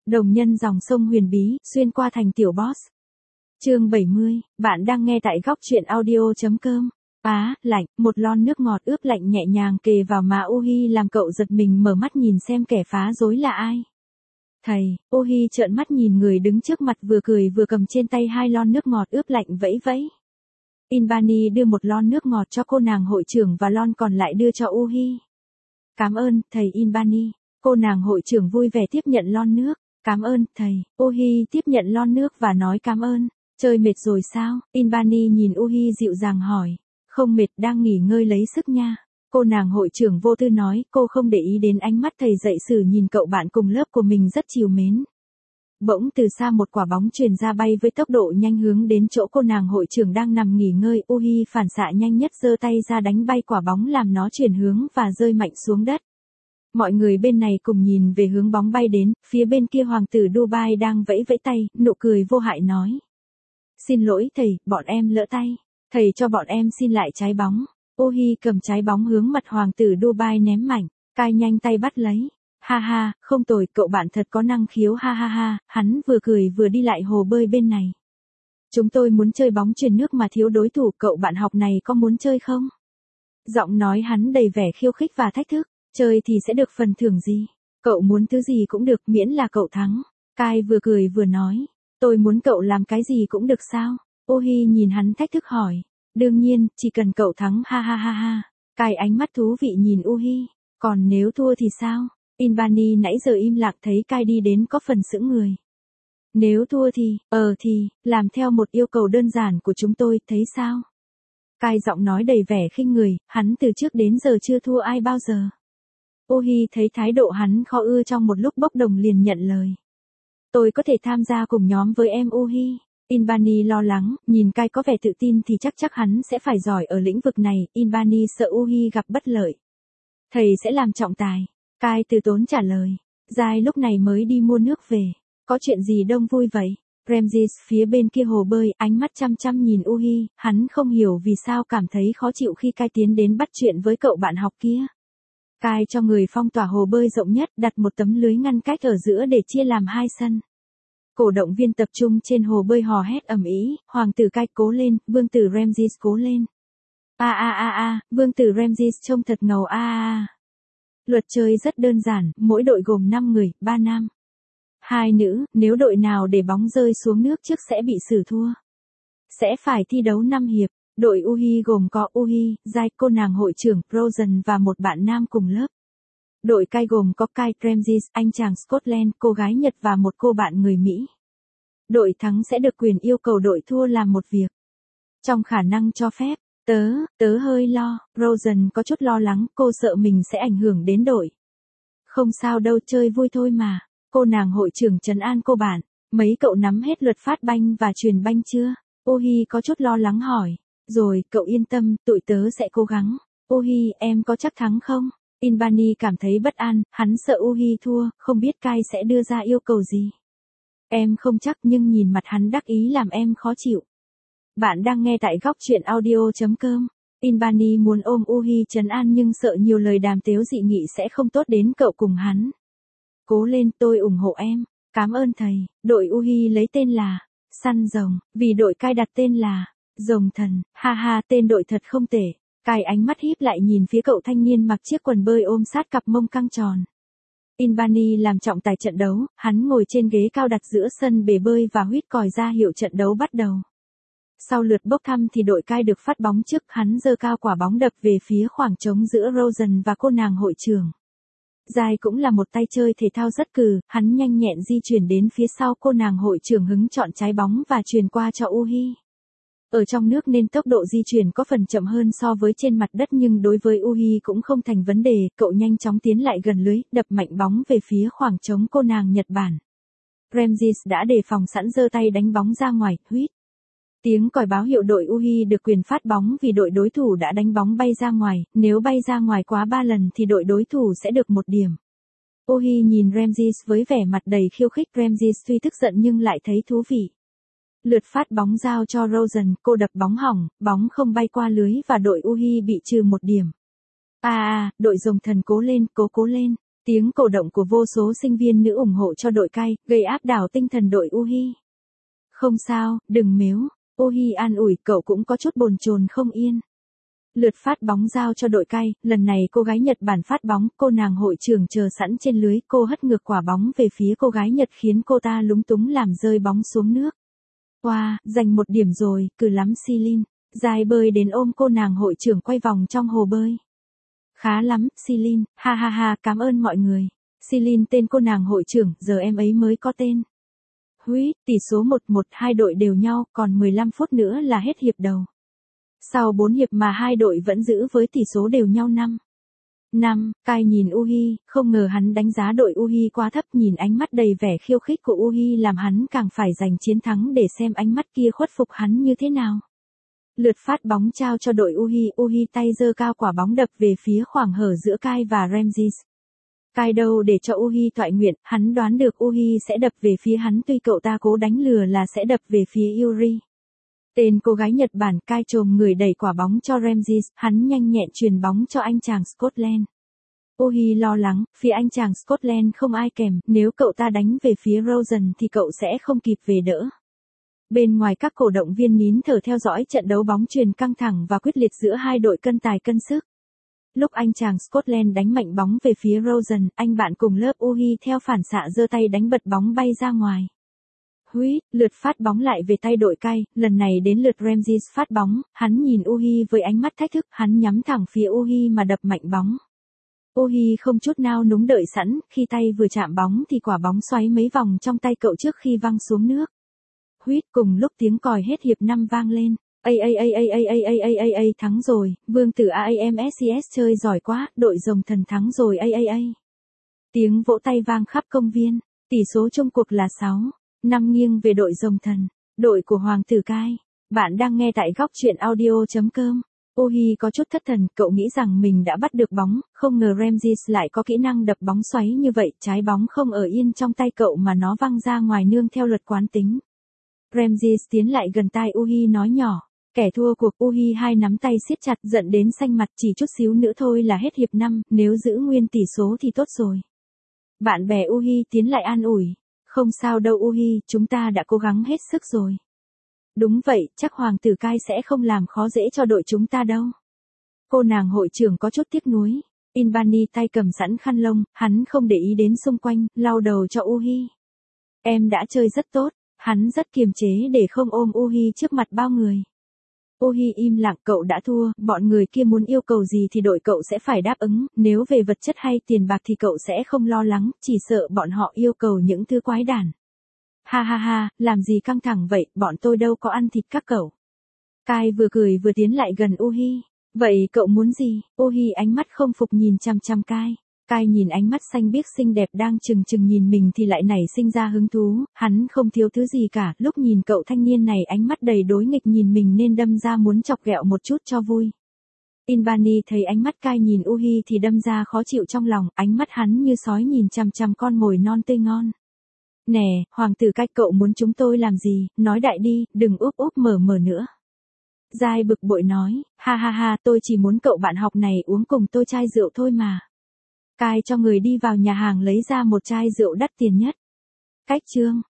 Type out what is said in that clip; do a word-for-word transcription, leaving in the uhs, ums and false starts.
Đồng nhân dòng sông huyền bí, xuyên qua thành tiểu boss. Chương bảy mươi, bạn đang nghe tại góc truyện audio.com. Á, lạnh, một lon nước ngọt ướp lạnh nhẹ nhàng kề vào má Uhi làm cậu giật mình mở mắt nhìn xem kẻ phá rối là ai. Thầy, Uhi trợn mắt nhìn người đứng trước mặt vừa cười vừa cầm trên tay hai lon nước ngọt ướp lạnh vẫy vẫy. Inbani đưa một lon nước ngọt cho cô nàng hội trưởng và lon còn lại đưa cho Uhi. Cảm ơn, thầy Inbani. Cô nàng hội trưởng vui vẻ tiếp nhận lon nước. Cảm ơn, thầy. Uhi tiếp nhận lon nước và nói cảm ơn. Chơi mệt rồi sao? Inbani nhìn Uhi dịu dàng hỏi. Không mệt, đang nghỉ ngơi lấy sức nha. Cô nàng hội trưởng vô tư nói, cô không để ý đến ánh mắt thầy dạy sử nhìn cậu bạn cùng lớp của mình rất trìu mến. Bỗng từ xa một quả bóng truyền ra bay với tốc độ nhanh hướng đến chỗ cô nàng hội trưởng đang nằm nghỉ ngơi. Uhi phản xạ nhanh nhất giơ tay ra đánh bay quả bóng làm nó chuyển hướng và rơi mạnh xuống đất. Mọi người bên này cùng nhìn về hướng bóng bay đến, phía bên kia hoàng tử Dubai đang vẫy vẫy tay, nụ cười vô hại nói. Xin lỗi thầy, bọn em lỡ tay. Thầy cho bọn em xin lại trái bóng. Uhi cầm trái bóng hướng mặt hoàng tử Dubai ném mạnh, cai nhanh tay bắt lấy. Ha ha, không tồi, cậu bạn thật có năng khiếu ha ha ha, hắn vừa cười vừa đi lại hồ bơi bên này. Chúng tôi muốn chơi bóng chuyền nước mà thiếu đối thủ, cậu bạn học này có muốn chơi không? Giọng nói hắn đầy vẻ khiêu khích và thách thức. Chơi thì sẽ được phần thưởng gì? Cậu muốn thứ gì cũng được miễn là cậu thắng. Kai vừa cười vừa nói. Tôi muốn cậu làm cái gì cũng được sao? Uhi nhìn hắn thách thức hỏi. Đương nhiên, chỉ cần cậu thắng ha ha ha ha. Kai ánh mắt thú vị nhìn Uhi. Còn nếu thua thì sao? Inbani nãy giờ im lặng thấy Kai đi đến có phần sững người. Nếu thua thì, ờ thì, làm theo một yêu cầu đơn giản của chúng tôi, thấy sao? Kai giọng nói đầy vẻ khinh người, hắn từ trước đến giờ chưa thua ai bao giờ. Uhi thấy thái độ hắn khó ưa trong một lúc bốc đồng liền nhận lời. Tôi có thể tham gia cùng nhóm với em Uhi. Inbani lo lắng, nhìn Kai có vẻ tự tin thì chắc chắc hắn sẽ phải giỏi ở lĩnh vực này. Inbani sợ Uhi gặp bất lợi. Thầy sẽ làm trọng tài. Kai từ tốn trả lời. Giai lúc này mới đi mua nước về. Có chuyện gì đông vui vậy? Ramses phía bên kia hồ bơi, ánh mắt chăm chăm nhìn Uhi, hắn không hiểu vì sao cảm thấy khó chịu khi Kai tiến đến bắt chuyện với cậu bạn học kia. Kai cho người phong tỏa hồ bơi rộng nhất, đặt một tấm lưới ngăn cách ở giữa để chia làm hai sân. Cổ động viên tập trung trên hồ bơi hò hét ầm ĩ, hoàng tử Kai cố lên, vương tử Ramses cố lên. A a a a, vương tử Ramses trông thật ngầu a a a. Luật chơi rất đơn giản, mỗi đội gồm năm người, ba nam, hai nữ, nếu đội nào để bóng rơi xuống nước trước sẽ bị xử thua. Sẽ phải thi đấu năm hiệp. Đội Uhi gồm có Uhi, Giai, cô nàng hội trưởng, Rosen và một bạn nam cùng lớp. Đội Kai gồm có Kai, Ramses, anh chàng Scotland, cô gái Nhật và một cô bạn người Mỹ. Đội thắng sẽ được quyền yêu cầu đội thua làm một việc. Trong khả năng cho phép, tớ, tớ hơi lo, Rosen có chút lo lắng, cô sợ mình sẽ ảnh hưởng đến đội. Không sao đâu, chơi vui thôi mà. Cô nàng hội trưởng trấn an cô bạn, mấy cậu nắm hết luật phát banh và truyền banh chưa? Uhi có chút lo lắng hỏi. Rồi, cậu yên tâm, tụi tớ sẽ cố gắng. Uhi, em có chắc thắng không? Inbani cảm thấy bất an, hắn sợ Uhi thua, không biết Kai sẽ đưa ra yêu cầu gì. Em không chắc nhưng nhìn mặt hắn đắc ý làm em khó chịu. Bạn đang nghe tại góc truyện audio.com. Inbani muốn ôm Uhi trấn an nhưng sợ nhiều lời đàm tiếu dị nghị sẽ không tốt đến cậu cùng hắn. Cố lên, tôi ủng hộ em. Cảm ơn thầy. Đội Uhi lấy tên là Săn Rồng, vì đội Kai đặt tên là Rồng Thần. Ha ha, tên đội thật không tệ. Kai ánh mắt híp lại nhìn phía cậu thanh niên mặc chiếc quần bơi ôm sát cặp mông căng tròn. Inbani làm trọng tài trận đấu, hắn ngồi trên ghế cao đặt giữa sân bể bơi và huýt còi ra hiệu trận đấu bắt đầu. Sau lượt bốc thăm thì đội Kai được phát bóng trước, hắn giơ cao quả bóng đập về phía khoảng trống giữa Rosen và cô nàng hội trưởng. Giai cũng là một tay chơi thể thao rất cừ, hắn nhanh nhẹn di chuyển đến phía sau cô nàng hội trưởng hứng chọn trái bóng và truyền qua cho Uhi. Ở trong nước nên tốc độ di chuyển có phần chậm hơn so với trên mặt đất nhưng đối với Uhi cũng không thành vấn đề, cậu nhanh chóng tiến lại gần lưới, đập mạnh bóng về phía khoảng trống cô nàng Nhật Bản. Ramses đã đề phòng sẵn giơ tay đánh bóng ra ngoài, huýt. Tiếng còi báo hiệu đội Uhi được quyền phát bóng vì đội đối thủ đã đánh bóng bay ra ngoài, nếu bay ra ngoài quá ba lần thì đội đối thủ sẽ được một điểm. Uhi nhìn Ramses với vẻ mặt đầy khiêu khích, Ramses tuy tức giận nhưng lại thấy thú vị. Lượt phát bóng giao cho Rosen, cô đập bóng hỏng, bóng không bay qua lưới và đội Uhi bị trừ một điểm. À à, đội Rồng Thần cố lên, cố cố lên. Tiếng cổ động của vô số sinh viên nữ ủng hộ cho đội cai, gây áp đảo tinh thần đội U-hi. Không sao, đừng mếu. U-hi an ủi, cậu cũng có chút bồn chồn không yên. Lượt phát bóng giao cho đội cai, lần này cô gái Nhật Bản phát bóng, cô nàng hội trưởng chờ sẵn trên lưới, cô hất ngược quả bóng về phía cô gái Nhật khiến cô ta lúng túng làm rơi bóng xuống nước. Wow, giành một điểm rồi, cừ lắm Silin. Dài bơi đến ôm cô nàng hội trưởng quay vòng trong hồ bơi. Khá lắm, Silin, ha ha ha, cảm ơn mọi người. Silin tên cô nàng hội trưởng, giờ em ấy mới có tên. Huýt, tỷ số một một, hai đội đều nhau, còn mười lăm phút nữa là hết hiệp đầu. Sau bốn hiệp mà hai đội vẫn giữ với tỷ số đều nhau năm. năm, Cai nhìn U-hi, không ngờ hắn đánh giá đội U-hi quá thấp, nhìn ánh mắt đầy vẻ khiêu khích của U-hi làm hắn càng phải giành chiến thắng để xem ánh mắt kia khuất phục hắn như thế nào. Lượt phát bóng trao cho đội U-hi, U-hi tay giơ cao quả bóng đập về phía khoảng hở giữa Cai và Ramses. Cai đâu để cho U-hi toại nguyện, hắn đoán được U-hi sẽ đập về phía hắn tuy cậu ta cố đánh lừa là sẽ đập về phía Yuri. Tên cô gái Nhật Bản Cai chồm người đẩy quả bóng cho Ramses, hắn nhanh nhẹn truyền bóng cho anh chàng Scotland. U-hi lo lắng, phía anh chàng Scotland không ai kèm, nếu cậu ta đánh về phía Rosen thì cậu sẽ không kịp về đỡ. Bên ngoài các cổ động viên nín thở theo dõi trận đấu bóng chuyền căng thẳng và quyết liệt giữa hai đội cân tài cân sức. Lúc anh chàng Scotland đánh mạnh bóng về phía Rosen, anh bạn cùng lớp U-hi theo phản xạ giơ tay đánh bật bóng bay ra ngoài. Huýt, lượt phát bóng lại về tay đội cai, lần này đến lượt Ramses phát bóng, hắn nhìn U-hi với ánh mắt thách thức, hắn nhắm thẳng phía U-hi mà đập mạnh bóng. U-hi không chút nào núng đợi sẵn, khi tay vừa chạm bóng thì quả bóng xoáy mấy vòng trong tay cậu trước khi văng xuống nước. Huýt, cùng lúc tiếng còi hết hiệp năm vang lên. A a a a a a a a a a thắng rồi, vương tử a a m s c s chơi giỏi quá, đội rồng thần thắng rồi a a a. Tiếng vỗ tay vang khắp công viên, tỷ số chung cuộc là sáu năm nghiêng về đội rồng thần, đội của Hoàng tử Cai. Bạn đang nghe tại góc truyện audio chấm com. U-hi có chút thất thần, cậu nghĩ rằng mình đã bắt được bóng, không ngờ Ramses lại có kỹ năng đập bóng xoáy như vậy, trái bóng không ở yên trong tay cậu mà nó văng ra ngoài nương theo luật quán tính. Ramses tiến lại gần tai U-hi nói nhỏ, kẻ thua cuộc. U-hi hai nắm tay siết chặt, giận đến xanh mặt, chỉ chút xíu nữa thôi là hết hiệp năm, nếu giữ nguyên tỷ số thì tốt rồi. Bạn bè U-hi tiến lại an ủi, không sao đâu U-hi, chúng ta đã cố gắng hết sức rồi. Đúng vậy, chắc Hoàng tử Cai sẽ không làm khó dễ cho đội chúng ta đâu. Cô nàng hội trưởng có chút tiếc nuối. Inbani tay cầm sẵn khăn lông, hắn không để ý đến xung quanh, lau đầu cho U-hi. Em đã chơi rất tốt, hắn rất kiềm chế để không ôm U-hi trước mặt bao người. U-hi im lặng, cậu đã thua, bọn người kia muốn yêu cầu gì thì đội cậu sẽ phải đáp ứng, nếu về vật chất hay tiền bạc thì cậu sẽ không lo lắng, chỉ sợ bọn họ yêu cầu những thứ quái đản. Ha ha ha, làm gì căng thẳng vậy, bọn tôi đâu có ăn thịt các cậu. Cai vừa cười vừa tiến lại gần U-hi. Vậy cậu muốn gì? U-hi ánh mắt không phục nhìn chăm chăm Cai. Cai nhìn ánh mắt xanh biếc xinh đẹp đang chừng chừng nhìn mình thì lại nảy sinh ra hứng thú, hắn không thiếu thứ gì cả, lúc nhìn cậu thanh niên này ánh mắt đầy đối nghịch nhìn mình nên đâm ra muốn chọc ghẹo một chút cho vui. Inbani thấy ánh mắt Cai nhìn U-hi thì đâm ra khó chịu trong lòng, ánh mắt hắn như sói nhìn chằm chằm con mồi non tươi ngon. Nè, Hoàng tử Cai, cậu muốn chúng tôi làm gì, nói đại đi, đừng úp úp mở mở nữa. Giai bực bội nói, ha ha ha, tôi chỉ muốn cậu bạn học này uống cùng tôi chai rượu thôi mà. Cai cho người đi vào nhà hàng lấy ra một chai rượu đắt tiền nhất. Cách chương.